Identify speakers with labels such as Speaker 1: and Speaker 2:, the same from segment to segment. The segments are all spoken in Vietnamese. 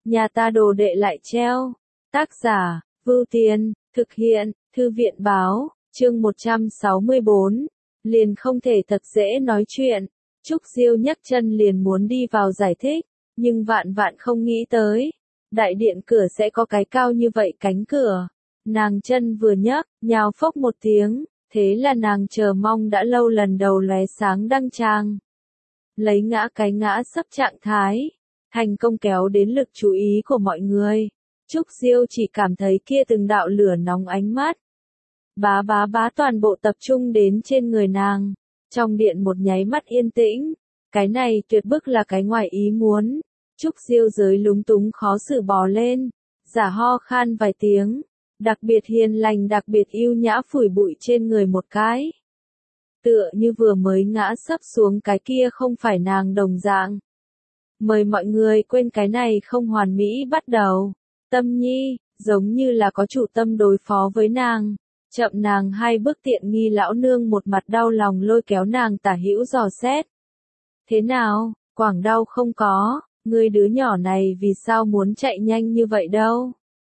Speaker 1: nhà ta đồ đệ lại treo. Tác giả, Vưu Tiên, thực hiện, Thư viện báo, chương 164, liền không thể thật dễ nói chuyện. Trúc Diêu nhấc chân liền muốn đi vào giải thích, nhưng vạn vạn không nghĩ tới. Đại điện cửa sẽ có cái cao như vậy cánh cửa. Nàng chân vừa nhấc, nhào phốc một tiếng, thế là nàng chờ mong đã lâu lần đầu lóe sáng đăng tràng. Lấy ngã cái ngã sấp trạng thái, thành công kéo đến lực chú ý của mọi người. Trúc Diêu chỉ cảm thấy kia từng đạo lửa nóng ánh mắt. Bá toàn bộ tập trung đến trên người nàng. Trong điện một nháy mắt yên tĩnh. Cái này tuyệt bức là cái ngoài ý muốn. Trúc Diêu giới lúng túng khó xử bò lên. Giả ho khan vài tiếng. Đặc biệt hiền lành đặc biệt yêu nhã phủi bụi trên người một cái. Tựa như vừa mới ngã sấp xuống cái kia không phải nàng đồng dạng. Mời mọi người quên cái này không hoàn mỹ bắt đầu. Tâm Nhi, giống như là có chủ tâm đối phó với nàng. Chậm nàng hai bước tiện nghi lão nương một mặt đau lòng lôi kéo nàng tả hữu dò xét. Thế nào, quảng đau không có, ngươi đứa nhỏ này vì sao muốn chạy nhanh như vậy đâu?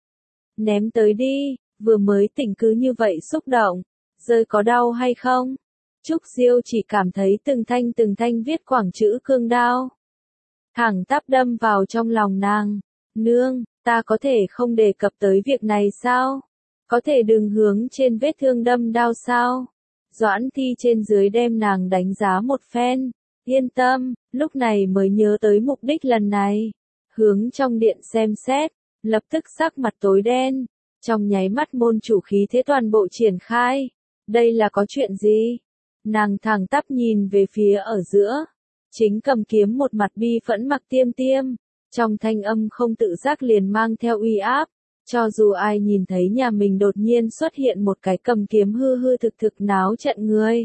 Speaker 1: Ném tới đi, vừa mới tỉnh cứ như vậy xúc động, rơi có đau hay không? Trúc Diêu chỉ cảm thấy từng thanh viết quảng chữ cương đao. Thẳng tắp đâm vào trong lòng nàng. Nương, ta có thể không đề cập tới việc này sao? Có thể đừng hướng trên vết thương đâm đao sao? Doãn Thi trên dưới đem nàng đánh giá một phen. Yên tâm, lúc này mới nhớ tới mục đích lần này. Hướng trong điện xem xét, lập tức sắc mặt tối đen. Trong nháy mắt môn chủ khí thế toàn bộ triển khai. Đây là có chuyện gì? Nàng thẳng tắp nhìn về phía ở giữa. Chính cầm kiếm một mặt bi phẫn Mặc Tiêm Tiêm. Trong thanh âm không tự giác liền mang theo uy áp. Cho dù ai nhìn thấy nhà mình đột nhiên xuất hiện một cái cầm kiếm hư thực náo trận người.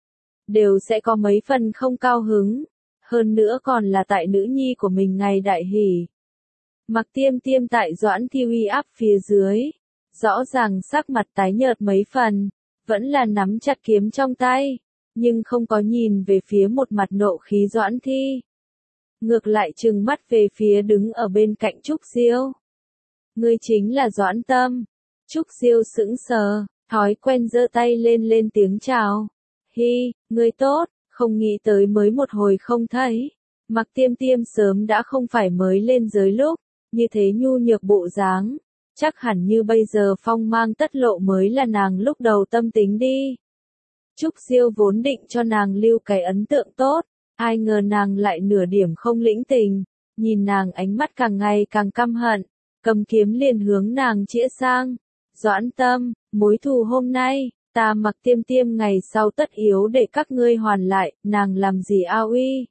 Speaker 1: Đều sẽ có mấy phần không cao hứng. Hơn nữa còn là tại nữ nhi của mình ngày đại hỷ. Mặc Tiêm Tiêm tại Doãn Thi uy áp phía dưới. Rõ ràng sắc mặt tái nhợt mấy phần. Vẫn là nắm chặt kiếm trong tay. Nhưng không có nhìn về phía một mặt nộ khí Doãn Thi. Ngược lại trừng mắt về phía đứng ở bên cạnh Trúc Diêu. Ngươi chính là Doãn Tâm. Trúc Diêu sững sờ, thói quen giơ tay lên tiếng chào. Hi, ngươi tốt, không nghĩ tới mới một hồi không thấy. Mặc Tiêm Tiêm sớm đã không phải mới lên giới lúc, như thế nhu nhược bộ dáng. Chắc hẳn như bây giờ phong mang tất lộ mới là nàng lúc đầu tâm tính đi. Trúc Diêu vốn định cho nàng lưu cái ấn tượng tốt, ai ngờ nàng lại nửa điểm không lĩnh tình, nhìn nàng ánh mắt càng ngày càng căm hận, cầm kiếm liền hướng nàng chĩa sang. Doãn Tâm, mối thù hôm nay, ta Mặc Tiêm Tiêm ngày sau tất yếu để các ngươi hoàn lại, nàng làm gì ao uy.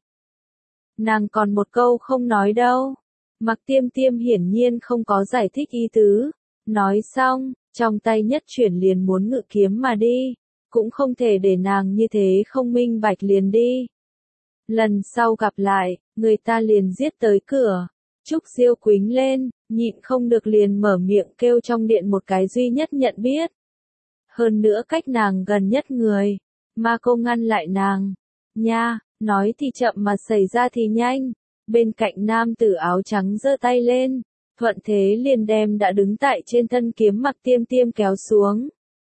Speaker 1: Nàng còn một câu không nói đâu. Mặc Tiêm Tiêm hiển nhiên không có giải thích ý tứ. Nói xong, trong tay nhất chuyển liền muốn ngự kiếm mà đi. Cũng không thể để nàng như thế không minh bạch liền đi. Lần sau gặp lại, người ta liền giết tới cửa. Trúc Diêu quính lên, nhịn không được liền mở miệng kêu trong điện một cái duy nhất nhận biết. Hơn nữa cách nàng gần nhất người. Ma Cô ngăn lại nàng. Nha, nói thì chậm mà xảy ra thì nhanh. Bên cạnh nam tử áo trắng giơ tay lên. Thuận thế liền đem đã đứng tại trên thân kiếm Mặc Tiêm Tiêm kéo xuống.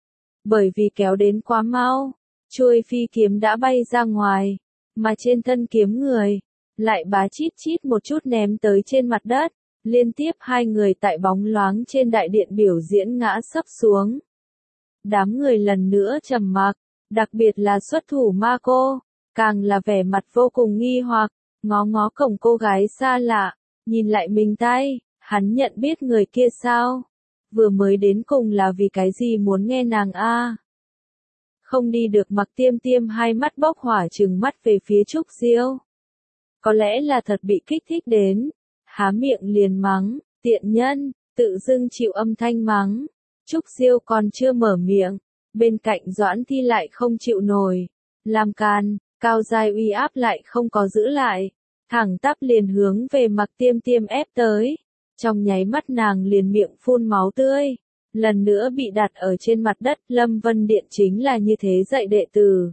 Speaker 1: Bởi vì kéo đến quá mau, chuôi phi kiếm đã bay ra ngoài, mà trên thân kiếm người, lại bá chít một chút ném tới trên mặt đất, liên tiếp hai người tại bóng loáng trên đại điện biểu diễn ngã sấp xuống. Đám người lần nữa trầm mặc, đặc biệt là xuất thủ Ma Cô, càng là vẻ mặt vô cùng nghi hoặc, ngó cổng cô gái xa lạ, nhìn lại mình tay, hắn nhận biết người kia sao? Vừa mới đến cùng là vì cái gì muốn nghe nàng a? Không đi được. Mặc Tiêm Tiêm hai mắt bốc hỏa trừng mắt về phía Trúc Diêu. Có lẽ là thật bị kích thích đến, há miệng liền mắng, tiện nhân, tự dưng chịu âm thanh mắng. Trúc Diêu còn chưa mở miệng, bên cạnh Doãn Thi lại không chịu nổi, làm càn, cao giai uy áp lại không có giữ lại, thẳng tắp liền hướng về Mặc Tiêm Tiêm ép tới. Trong nháy mắt nàng liền miệng phun máu tươi, lần nữa bị đặt ở trên mặt đất. Lâm Vân Điện chính là như thế dạy đệ tử.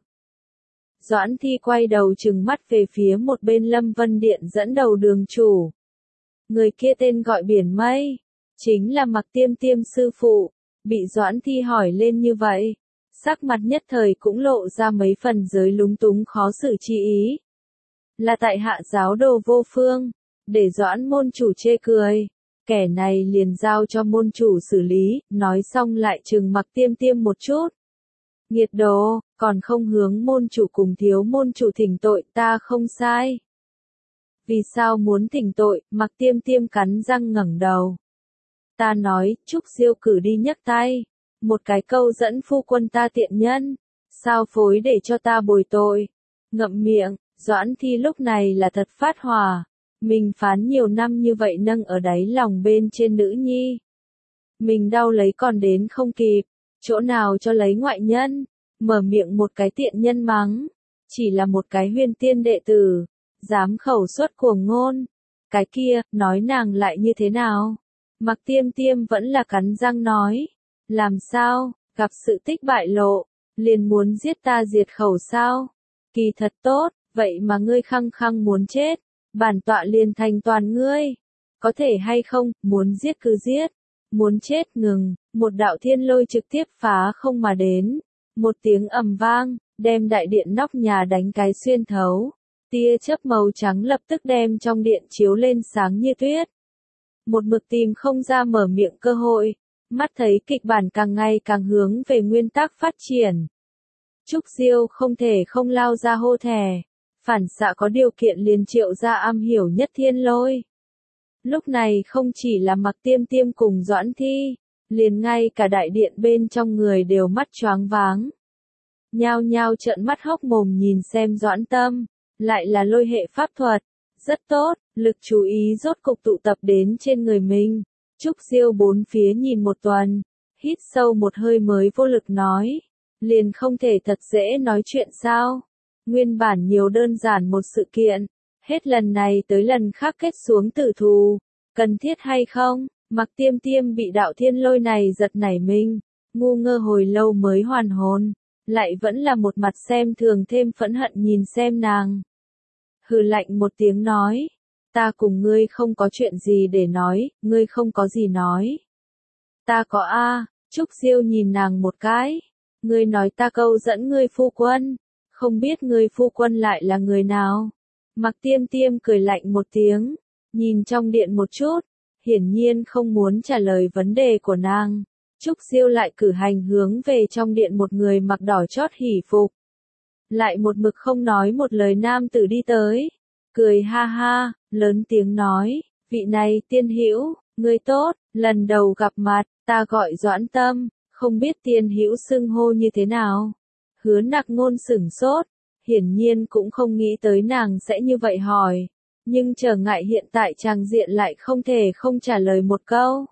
Speaker 1: Doãn Thi quay đầu trừng mắt về phía một bên Lâm Vân Điện dẫn đầu đường chủ. Người kia tên gọi Biển Mây, chính là Mạc Tiêm Tiêm sư phụ. Bị Doãn Thi hỏi lên như vậy, sắc mặt nhất thời cũng lộ ra mấy phần giới lúng túng khó xử chi ý. Là tại hạ giáo đồ vô phương, để Doãn môn chủ chê cười. Kẻ này liền giao cho môn chủ xử lý, nói xong lại trừng Mạc Tiêm Tiêm một chút. Nghiệt đồ, còn không hướng môn chủ cùng thiếu môn chủ thỉnh tội, ta không sai. Vì sao muốn thỉnh tội? Mạc Tiêm Tiêm cắn răng ngẩng đầu. Ta nói, Trúc Diêu cử đi nhấc tay. Một cái câu dẫn phu quân ta tiện nhân. Sao phối để cho ta bồi tội? Ngậm miệng, Doãn Thi lúc này là thật phát hỏa. Mình phán nhiều năm như vậy nâng ở đáy lòng bên trên nữ nhi. Mình đau lấy còn đến không kịp. Chỗ nào cho lấy ngoại nhân. Mở miệng một cái tiện nhân mắng. Chỉ là một cái Huyên Tiên đệ tử. Dám khẩu xuất cuồng ngôn. Cái kia, nói nàng lại như thế nào? Mạc Tiêm Tiêm vẫn là cắn răng nói. Làm sao, gặp sự tích bại lộ, liền muốn giết ta diệt khẩu sao? Kỳ thật tốt, vậy mà ngươi khăng khăng muốn chết. Bản tọa liền thành toàn ngươi. Có thể hay không, muốn giết cứ giết. Muốn chết ngừng, một đạo thiên lôi trực tiếp phá không mà đến. Một tiếng ầm vang, đem đại điện nóc nhà đánh cái xuyên thấu. Tia chớp màu trắng lập tức đem trong điện chiếu lên sáng như tuyết. Một mực tìm không ra mở miệng cơ hội, mắt thấy kịch bản càng ngày càng hướng về nguyên tắc phát triển. Trúc Diêu không thể không lao ra hô thè, phản xạ có điều kiện liền triệu ra am hiểu nhất thiên lôi. Lúc này không chỉ là Mạc Tiêm Tiêm cùng Doãn Thi, liền ngay cả đại điện bên trong người đều mắt choáng váng. Nhao nhao trợn mắt hốc mồm nhìn xem Doãn Tâm, lại là lôi hệ pháp thuật. Rất tốt, lực chú ý rốt cục tụ tập đến trên người mình. Trúc Diêu bốn phía nhìn một tuần, hít sâu một hơi mới vô lực nói. Liền không thể thật dễ nói chuyện sao? Nguyên bản nhiều đơn giản một sự kiện, hết lần này tới lần khác kết xuống tử thù. Cần thiết hay không? Mạc Tiêm Tiêm bị đạo thiên lôi này giật nảy mình, ngu ngơ hồi lâu mới hoàn hồn, lại vẫn là một mặt xem thường thêm phẫn hận nhìn xem nàng. Hừ lạnh một tiếng nói, ta cùng ngươi không có chuyện gì để nói, ngươi không có gì nói. Ta có a. Trúc Diêu nhìn nàng một cái, ngươi nói ta câu dẫn ngươi phu quân, không biết ngươi phu quân lại là người nào. Mạc Tiêm Tiêm cười lạnh một tiếng, nhìn trong điện một chút, hiển nhiên không muốn trả lời vấn đề của nàng. Trúc Diêu lại cử hành hướng về trong điện một người mặc đỏ chót hỉ phục. Lại một mực không nói một lời nam tử đi tới, cười ha ha, lớn tiếng nói, vị này tiên hữu, ngươi tốt, lần đầu gặp mặt, ta gọi Doãn Tâm, không biết tiên hữu xưng hô như thế nào. Hứa Nặc Ngôn sửng sốt, hiển nhiên cũng không nghĩ tới nàng sẽ như vậy hỏi, nhưng trở ngại hiện tại tràng diện lại không thể không trả lời một câu.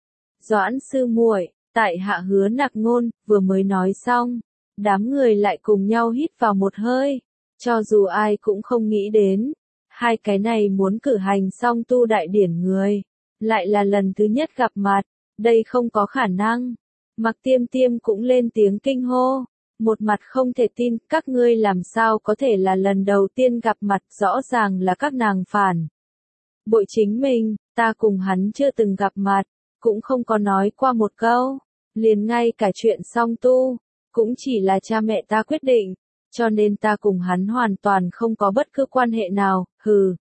Speaker 1: Doãn sư muội, tại hạ Hứa Nặc Ngôn, vừa mới nói xong. Đám người lại cùng nhau hít vào một hơi, cho dù ai cũng không nghĩ đến, hai cái này muốn cử hành xong tu đại điển người, lại là lần thứ nhất gặp mặt, đây không có khả năng. Mạc Tiêm Tiêm cũng lên tiếng kinh hô, một mặt không thể tin, các ngươi làm sao có thể là lần đầu tiên gặp mặt, rõ ràng là các nàng phản bội chính mình, ta cùng hắn chưa từng gặp mặt, cũng không có nói qua một câu, liền ngay cả chuyện song tu. Cũng chỉ là cha mẹ ta quyết định, cho nên ta cùng hắn hoàn toàn không có bất cứ quan hệ nào, hừ.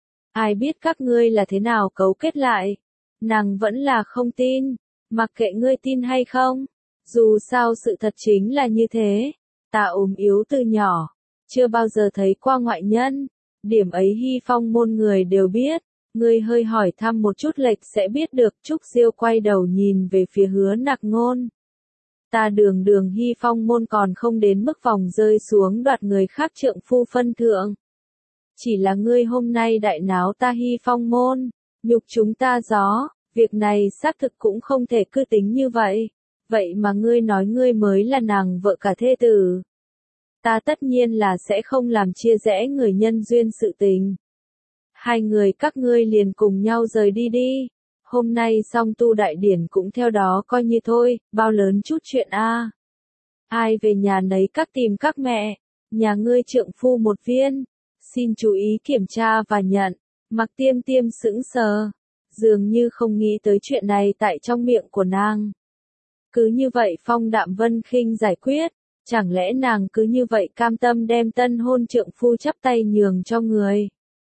Speaker 1: Ai biết các ngươi là thế nào cấu kết lại? Nàng vẫn là không tin, mặc kệ ngươi tin hay không. Dù sao sự thật chính là như thế, ta ốm yếu từ nhỏ, chưa bao giờ thấy qua ngoại nhân. Điểm ấy Hy Phong môn người đều biết, ngươi hơi hỏi thăm một chút lệch sẽ biết được. Trúc Diêu quay đầu nhìn về phía Hứa Nặc Ngôn. Ta đường Hy Phong môn còn không đến mức vòng rơi xuống đoạt người khác trượng phu phân thượng. Chỉ là ngươi hôm nay đại náo ta Hy Phong môn, nhục chúng ta gió, việc này xác thực cũng không thể cứ tính như vậy. Vậy mà ngươi nói ngươi mới là nàng vợ cả thê tử. Ta tất nhiên là sẽ không làm chia rẽ người nhân duyên sự tình. Hai người các ngươi liền cùng nhau rời đi đi. Hôm nay song tu đại điển cũng theo đó coi như thôi, bao lớn chút chuyện a. Ai về nhà nấy các tìm các mẹ, nhà ngươi trượng phu một viên, xin chú ý kiểm tra và nhận. Mạc Tiêm Tiêm sững sờ, dường như không nghĩ tới chuyện này tại trong miệng của nàng. Cứ như vậy Phong Đạm Vân Khinh giải quyết, chẳng lẽ nàng cứ như vậy cam tâm đem tân hôn trượng phu chắp tay nhường cho người.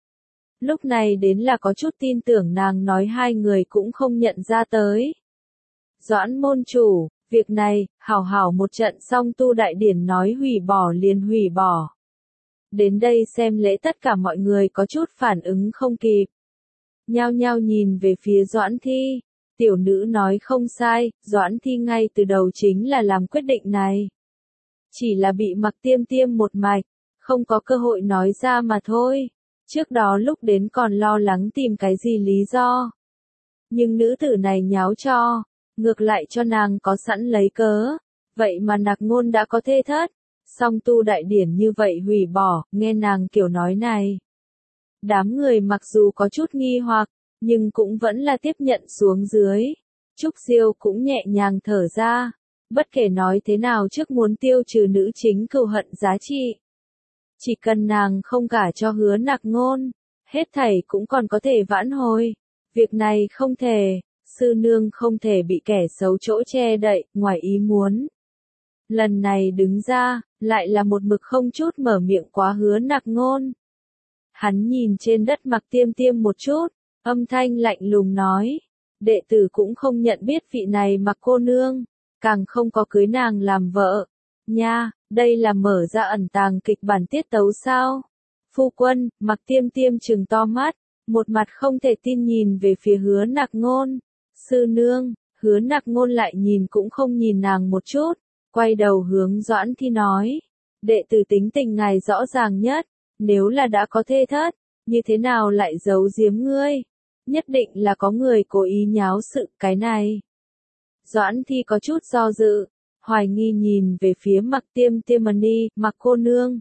Speaker 1: Lúc này đến là có chút tin tưởng nàng nói hai người cũng không nhận ra tới. Doãn môn chủ, việc này, hảo hảo một trận xong tu đại điển nói hủy bỏ liền hủy bỏ. Đến đây xem lễ tất cả mọi người có chút phản ứng không kịp. Nhao nhao nhìn về phía Doãn Thi, tiểu nữ nói không sai, Doãn Thi ngay từ đầu chính là làm quyết định này. Chỉ là bị Mặc Tiêm Tiêm một mạch, không có cơ hội nói ra mà thôi. Trước đó lúc đến còn lo lắng tìm cái gì lý do. Nhưng nữ tử này nháo cho, ngược lại cho nàng có sẵn lấy cớ. Vậy mà Nặc Ngôn đã có thê thất, song tu đại điển như vậy hủy bỏ, nghe nàng kiểu nói này. Đám người mặc dù có chút nghi hoặc, nhưng cũng vẫn là tiếp nhận xuống dưới. Trúc Diêu cũng nhẹ nhàng thở ra. Bất kể nói thế nào trước muốn tiêu trừ nữ chính cừu hận giá trị. Chỉ cần nàng không gả cho Hứa Nặc Ngôn, hết thảy cũng còn có thể vãn hồi. Việc này không thể, sư nương không thể bị kẻ xấu chỗ che đậy, ngoài ý muốn. Lần này đứng ra, lại là một mực không chút mở miệng quá Hứa Nặc Ngôn. Hắn nhìn trên đất Mặc Tiêm Tiêm một chút, âm thanh lạnh lùng nói. Đệ tử cũng không nhận biết vị này Mặc cô nương, càng không có cưới nàng làm vợ. Nha, đây là mở ra ẩn tàng kịch bản tiết tấu sao? Phu quân, Mặc Tiêm Tiêm trừng to mắt, một mặt không thể tin nhìn về phía Hứa Nặc Ngôn. Sư nương, Hứa Nặc Ngôn lại nhìn cũng không nhìn nàng một chút, quay đầu hướng Doãn Thi nói. Đệ tử tính tình ngài rõ ràng nhất, nếu là đã có thê thất, như thế nào lại giấu giếm ngươi? Nhất định là có người cố ý nháo sự cái này. Doãn Thi có chút do dự, hoài nghi nhìn về phía Mặc Tiêm Tiêm Ni, Mặc cô nương.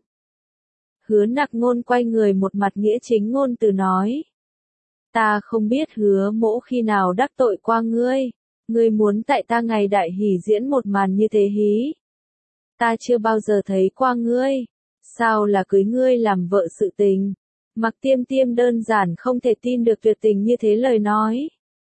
Speaker 1: Hứa Nặc Ngôn quay người một mặt nghĩa chính ngôn từ nói. Ta không biết Hứa mỗ khi nào đắc tội qua ngươi, ngươi muốn tại ta ngày đại hỷ diễn một màn như thế hí. Ta chưa bao giờ thấy qua ngươi, sao là cưới ngươi làm vợ sự tình. Mặc Tiêm Tiêm đơn giản không thể tin được tuyệt tình như thế lời nói.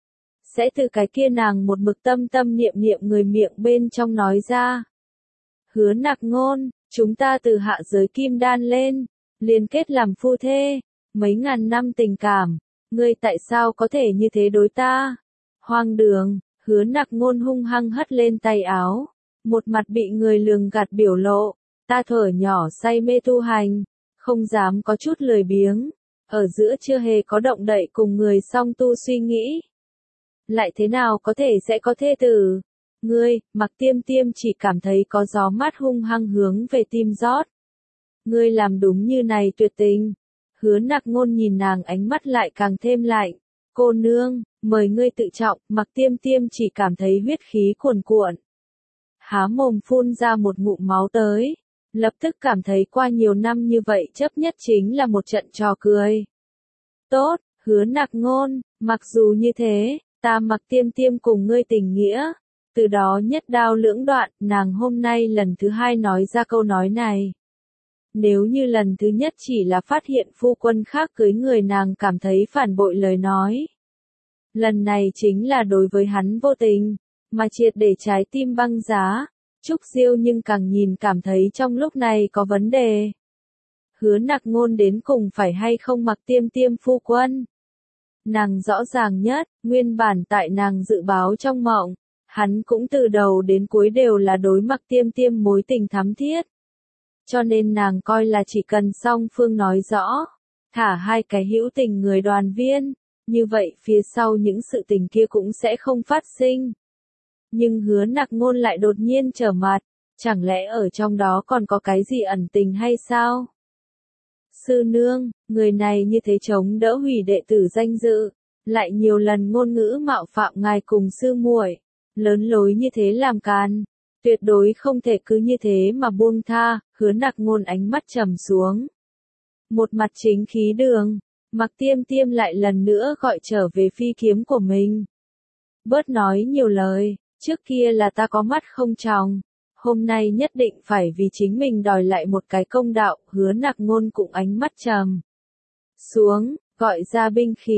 Speaker 1: Sẽ từ cái kia nàng một mực tâm tâm niệm niệm người miệng bên trong nói ra. Hứa Nặc Ngôn, chúng ta từ hạ giới kim đan lên, liên kết làm phu thê, mấy ngàn năm tình cảm, ngươi tại sao có thể như thế đối ta? Hoang đường, Hứa Nặc Ngôn hung hăng hất lên tay áo, một mặt bị người lường gạt biểu lộ, ta thở nhỏ say mê tu hành, không dám có chút lười biếng, ở giữa chưa hề có động đậy cùng người song tu suy nghĩ. Lại thế nào có thể sẽ có thê tử? Ngươi, Mặc Tiêm Tiêm chỉ cảm thấy có gió mát hung hăng hướng về tim rót. Ngươi làm đúng như này tuyệt tình. Hứa Nặc Ngôn nhìn nàng ánh mắt lại càng thêm lạnh. Cô nương, mời ngươi tự trọng, Mặc Tiêm Tiêm chỉ cảm thấy huyết khí cuồn cuộn. Há mồm phun ra một ngụm máu tới. Lập tức cảm thấy qua nhiều năm như vậy chấp nhất chính là một trận trò cười. Tốt, Hứa Nặc Ngôn, mặc dù như thế, ta Mặc Tiêm Tiêm cùng ngươi tình nghĩa. Từ đó nhất đao lưỡng đoạn, nàng hôm nay lần thứ hai nói ra câu nói này. Nếu như lần thứ nhất chỉ là phát hiện phu quân khác cưới người nàng cảm thấy phản bội lời nói. Lần này chính là đối với hắn vô tình, mà triệt để trái tim băng giá. Trúc Diêu nhưng càng nhìn cảm thấy trong lúc này có vấn đề. Hứa Nặc Ngôn đến cùng phải hay không Mặc Tiêm Tiêm phu quân? Nàng rõ ràng nhất, nguyên bản tại nàng dự báo trong mộng, hắn cũng từ đầu đến cuối đều là đối Mặc Tiêm Tiêm mối tình thắm thiết. Cho nên nàng coi là chỉ cần song phương nói rõ, thả hai cái hữu tình người đoàn viên, như vậy phía sau những sự tình kia cũng sẽ không phát sinh. Nhưng Hứa Nặc Ngôn lại đột nhiên trở mặt, chẳng lẽ ở trong đó còn có cái gì ẩn tình hay sao? Sư nương, người này như thế chống đỡ hủy đệ tử danh dự, lại nhiều lần ngôn ngữ mạo phạm ngài cùng sư muội, lớn lối như thế làm càn, tuyệt đối không thể cứ như thế mà buông tha. Hứa Nặc Ngôn ánh mắt trầm xuống, một mặt chính khí đường. Mặc Tiêm Tiêm lại lần nữa gọi trở về phi kiếm của mình. Bớt nói nhiều lời, trước kia là ta có mắt không tròng, hôm nay nhất định phải vì chính mình đòi lại một cái công đạo. Hứa Nặc Ngôn cũng ánh mắt trầm xuống, gọi ra binh khí,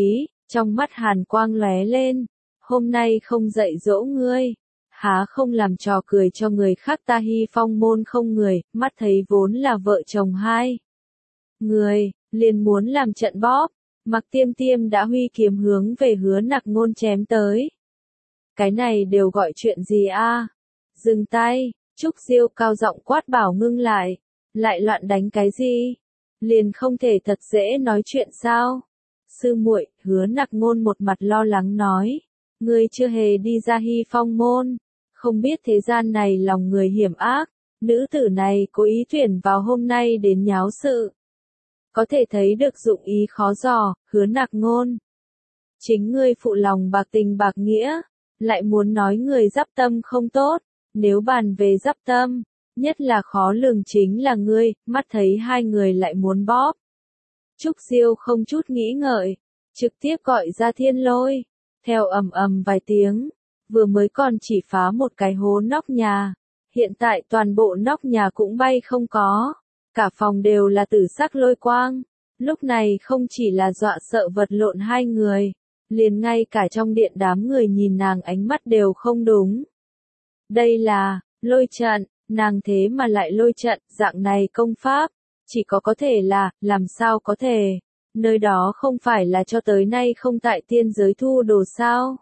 Speaker 1: Trong mắt hàn quang lóe lên, hôm nay không dạy dỗ ngươi, há không làm trò cười cho người khác ta Hy Phong môn không người, mắt thấy vốn là vợ chồng hai người, liền muốn làm trận bóp, Mặc Tiêm Tiêm đã huy kiếm hướng về Hứa Nặc Ngôn chém tới. Cái này đều gọi chuyện gì a? Dừng tay, Trúc Diêu cao giọng quát bảo ngưng lại loạn đánh cái gì? Liền không thể thật dễ nói chuyện sao? Sư muội, Hứa Nặc Ngôn một mặt lo lắng nói, ngươi chưa hề đi ra Hy Phong môn, không biết thế gian này lòng người hiểm ác, nữ tử này cố ý tuyển vào hôm nay đến nháo sự. Có thể thấy được dụng ý khó dò, Hứa Nặc Ngôn. Chính ngươi phụ lòng bạc tình bạc nghĩa, lại muốn nói người giáp tâm không tốt, nếu bàn về giáp tâm, nhất là khó lường chính là ngươi, mắt thấy hai người lại muốn bóp. Trúc Diêu không chút nghĩ ngợi, trực tiếp gọi ra Thiên Lôi, theo ầm ầm vài tiếng, vừa mới còn chỉ phá một cái hố nóc nhà, hiện tại toàn bộ nóc nhà cũng bay không có, cả phòng đều là tử sắc lôi quang, lúc này không chỉ là dọa sợ vật lộn hai người, liền ngay cả trong điện đám người nhìn nàng ánh mắt đều không đúng. Đây là lôi trận, nàng thế mà lại lôi trận, dạng này công pháp, chỉ có thể là, làm sao có thể, nơi đó không phải là cho tới nay không tại tiên giới thu đồ sao?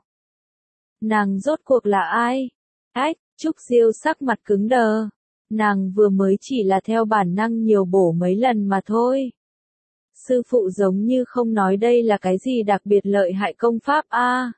Speaker 1: Nàng rốt cuộc là ai? Ách, Trúc Diêu sắc mặt cứng đờ, nàng vừa mới chỉ là theo bản năng nhiều bổ mấy lần mà thôi. Sư phụ giống như không nói đây là cái gì đặc biệt lợi hại công pháp a.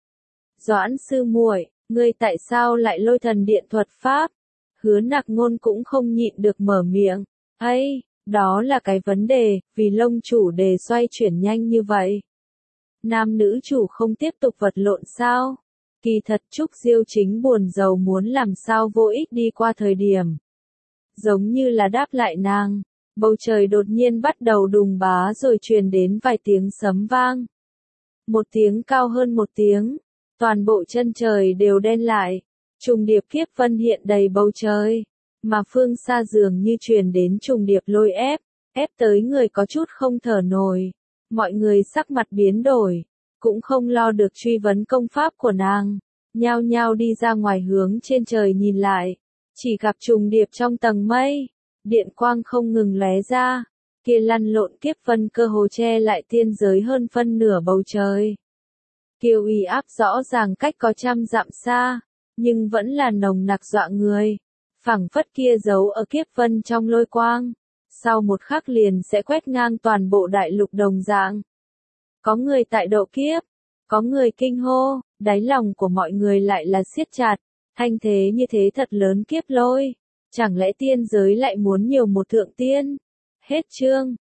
Speaker 1: Doãn sư muội, ngươi tại sao lại lôi thần điện thuật pháp? Hứa Nặc Ngôn cũng không nhịn được mở miệng. Ấy, đó là cái vấn đề, vì lông chủ đề xoay chuyển nhanh như vậy. Nam nữ chủ không tiếp tục vật lộn sao? Kỳ thật Trúc Diêu chính buồn rầu muốn làm sao vô ích đi qua thời điểm. Giống như là đáp lại nàng, bầu trời đột nhiên bắt đầu đùng bá rồi truyền đến vài tiếng sấm vang. Một tiếng cao hơn một tiếng, toàn bộ chân trời đều đen lại, trùng điệp kiếp vân hiện đầy bầu trời, mà phương xa dường như truyền đến trùng điệp lôi ép tới người có chút không thở nổi. Mọi người sắc mặt biến đổi, cũng không lo được truy vấn công pháp của nàng, nhao nhao đi ra ngoài hướng trên trời nhìn lại, chỉ gặp trùng điệp trong tầng mây, điện quang không ngừng lóe ra, kia lăn lộn kiếp vân cơ hồ che lại tiên giới hơn phân nửa bầu trời. Kiều uy áp rõ ràng cách có trăm dặm xa, nhưng vẫn là nồng nặc dọa người, phảng phất kia giấu ở kiếp vân trong lôi quang, sau một khắc liền sẽ quét ngang toàn bộ đại lục đồng dạng. Có người tại độ kiếp, có người kinh hô, đáy lòng của mọi người lại là siết chặt, thanh thế như thế thật lớn kiếp lôi, chẳng lẽ tiên giới lại muốn nhiều một thượng tiên? Hết chương.